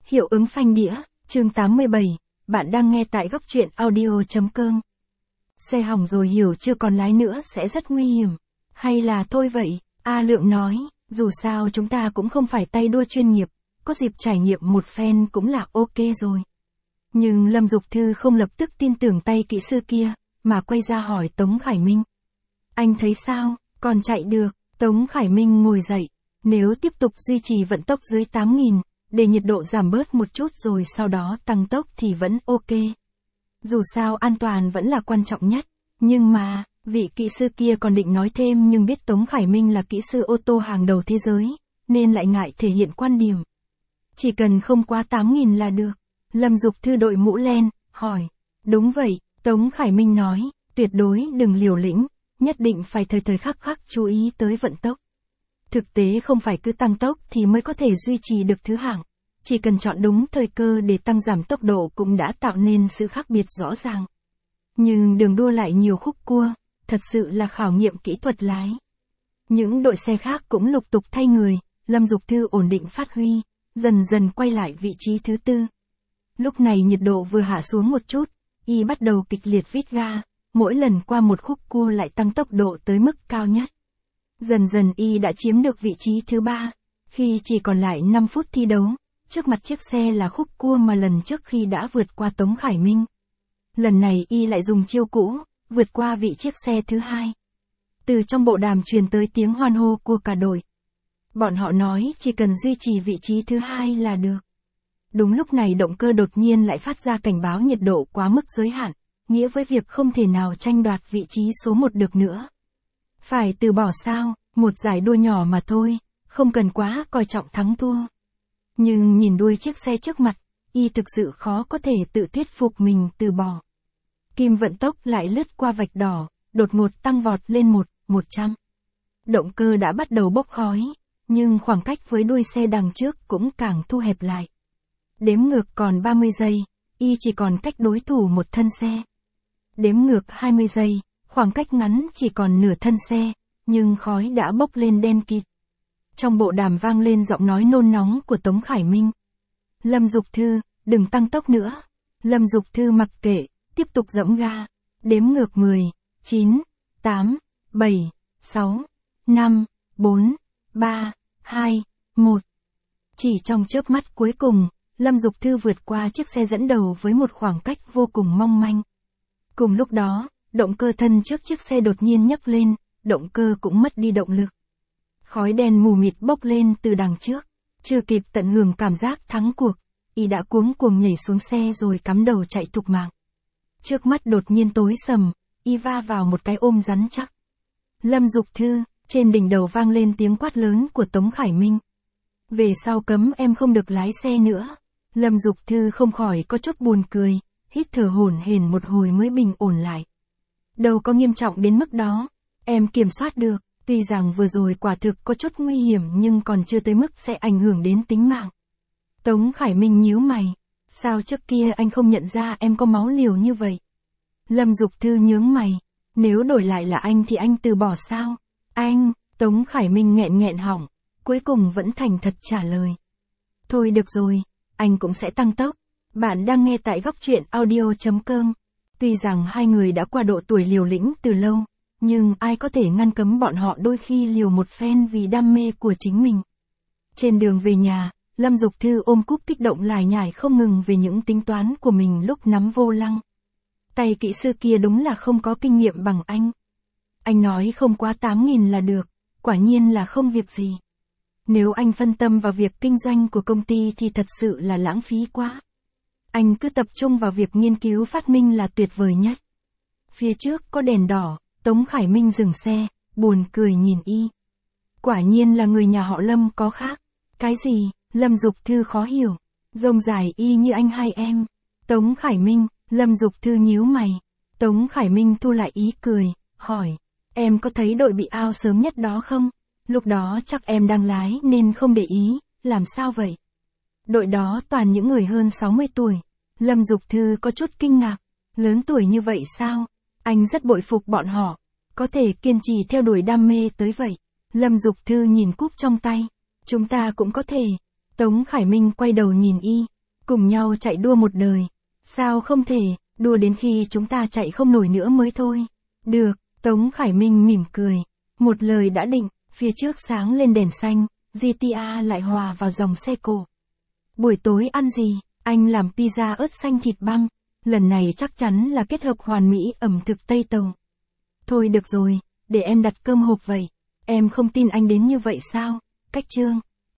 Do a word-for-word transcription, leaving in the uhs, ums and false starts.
Hiệu ứng phanh đĩa, chương tám mươi bảy, bạn đang nghe tại góc truyện audio.com. Xe hỏng rồi hiểu chưa, còn lái nữa sẽ rất nguy hiểm. Hay là thôi vậy, A Lượng nói, dù sao chúng ta cũng không phải tay đua chuyên nghiệp, có dịp trải nghiệm một phen cũng là ok rồi. Nhưng Lâm Dục Thư không lập tức tin tưởng tay kỹ sư kia, mà quay ra hỏi Tống Khải Minh. Anh thấy sao, còn chạy được? Tống Khải Minh ngồi dậy, nếu tiếp tục duy trì vận tốc dưới tám nghìn, để nhiệt độ giảm bớt một chút rồi sau đó tăng tốc thì vẫn ok. Dù sao an toàn vẫn là quan trọng nhất, nhưng mà, vị kỹ sư kia còn định nói thêm nhưng biết Tống Khải Minh là kỹ sư ô tô hàng đầu thế giới, nên lại ngại thể hiện quan điểm. Chỉ cần không quá tám nghìn là được. Lâm Dục Thư đội mũ len, hỏi. Đúng vậy, Tống Khải Minh nói, tuyệt đối đừng liều lĩnh, nhất định phải thời thời khắc khắc chú ý tới vận tốc. Thực tế không phải cứ tăng tốc thì mới có thể duy trì được thứ hạng, chỉ cần chọn đúng thời cơ để tăng giảm tốc độ cũng đã tạo nên sự khác biệt rõ ràng. Nhưng đường đua lại nhiều khúc cua, thật sự là khảo nghiệm kỹ thuật lái. Những đội xe khác cũng lục tục thay người, Lâm Dục Thư ổn định phát huy, dần dần quay lại vị trí thứ tư. Lúc này nhiệt độ vừa hạ xuống một chút, y bắt đầu kịch liệt vít ga, mỗi lần qua một khúc cua lại tăng tốc độ tới mức cao nhất. Dần dần y đã chiếm được vị trí thứ ba, khi chỉ còn lại năm phút thi đấu, trước mặt chiếc xe là khúc cua mà lần trước khi đã vượt qua Tống Khải Minh. Lần này y lại dùng chiêu cũ, vượt qua vị chiếc xe thứ hai. Từ trong bộ đàm truyền tới tiếng hoan hô của cả đội. Bọn họ nói chỉ cần duy trì vị trí thứ hai là được. Đúng lúc này động cơ đột nhiên lại phát ra cảnh báo nhiệt độ quá mức giới hạn, nghĩa với việc không thể nào tranh đoạt vị trí số một được nữa. Phải từ bỏ sao, một giải đua nhỏ mà thôi, không cần quá coi trọng thắng thua. Nhưng nhìn đuôi chiếc xe trước mặt, y thực sự khó có thể tự thuyết phục mình từ bỏ. Kim vận tốc lại lướt qua vạch đỏ, đột ngột tăng vọt lên một, một trăm. Động cơ đã bắt đầu bốc khói, nhưng khoảng cách với đuôi xe đằng trước cũng càng thu hẹp lại. Đếm ngược còn ba mươi giây, y chỉ còn cách đối thủ một thân xe. Đếm ngược hai mươi giây, khoảng cách ngắn chỉ còn nửa thân xe, nhưng khói đã bốc lên đen kịt. Trong bộ đàm vang lên giọng nói nôn nóng của Tống Khải Minh. Lâm Dục Thư, đừng tăng tốc nữa. Lâm Dục Thư mặc kệ, tiếp tục giẫm ga. Đếm ngược mười, chín, tám, bảy, sáu, năm, bốn, ba, hai, một. Chỉ trong chớp mắt cuối cùng, Lâm Dục Thư vượt qua chiếc xe dẫn đầu với một khoảng cách vô cùng mong manh. Cùng lúc đó, động cơ thân trước chiếc xe đột nhiên nhấc lên, động cơ cũng mất đi động lực. Khói đen mù mịt bốc lên từ đằng trước, chưa kịp tận hưởng cảm giác thắng cuộc, y đã cuống cuồng nhảy xuống xe rồi cắm đầu chạy thục mạng. Trước mắt đột nhiên tối sầm, y va vào một cái ôm rắn chắc. Lâm Dục Thư, trên đỉnh đầu vang lên tiếng quát lớn của Tống Khải Minh. Về sau cấm em không được lái xe nữa. Lâm Dục Thư không khỏi có chút buồn cười, hít thở hổn hển một hồi mới bình ổn lại. Đâu có nghiêm trọng đến mức đó, em kiểm soát được, tuy rằng vừa rồi quả thực có chút nguy hiểm nhưng còn chưa tới mức sẽ ảnh hưởng đến tính mạng. Tống Khải Minh nhíu mày, sao trước kia anh không nhận ra em có máu liều như vậy? Lâm Dục Thư nhướng mày, nếu đổi lại là anh thì anh từ bỏ sao? Anh, Tống Khải Minh nghẹn nghẹn họng, cuối cùng vẫn thành thật trả lời. Thôi được rồi, anh cũng sẽ tăng tốc. Bạn đang nghe tại góc truyện audio.com. Tuy rằng hai người đã qua độ tuổi liều lĩnh từ lâu, nhưng ai có thể ngăn cấm bọn họ đôi khi liều một phen vì đam mê của chính mình. Trên đường về nhà, Lâm Dục Thư ôm cúp kích động lải nhải không ngừng về những tính toán của mình lúc nắm vô lăng. Tay kỹ sư kia đúng là không có kinh nghiệm bằng anh. Anh nói không quá tám nghìn là được, quả nhiên là không việc gì. Nếu anh phân tâm vào việc kinh doanh của công ty thì thật sự là lãng phí quá. Anh cứ tập trung vào việc nghiên cứu phát minh là tuyệt vời nhất. Phía trước có đèn đỏ, Tống Khải Minh dừng xe, buồn cười nhìn y. Quả nhiên là người nhà họ Lâm có khác. Cái gì? Lâm Dục Thư khó hiểu. Rông dài y như anh hai em. Tống Khải Minh, Lâm Dục Thư nhíu mày. Tống Khải Minh thu lại ý cười, hỏi. Em có thấy đội bị out sớm nhất đó không? Lúc đó chắc em đang lái nên không để ý, làm sao vậy? Đội đó toàn những người hơn sáu mươi tuổi. Lâm Dục Thư có chút kinh ngạc. Lớn tuổi như vậy sao? Anh rất bội phục bọn họ. Có thể kiên trì theo đuổi đam mê tới vậy. Lâm Dục Thư nhìn cúp trong tay. Chúng ta cũng có thể. Tống Khải Minh quay đầu nhìn y. Cùng nhau chạy đua một đời. Sao không thể, đua đến khi chúng ta chạy không nổi nữa mới thôi. Được, Tống Khải Minh mỉm cười. Một lời đã định, phía trước sáng lên đèn xanh, giê tê a lại hòa vào dòng xe cổ. Buổi tối ăn gì? Anh làm pizza ớt xanh thịt băm. Lần này chắc chắn là kết hợp hoàn mỹ ẩm thực Tây Tàu. Thôi được rồi, để em đặt cơm hộp vậy. Em không tin anh đến như vậy sao? Cách Trương.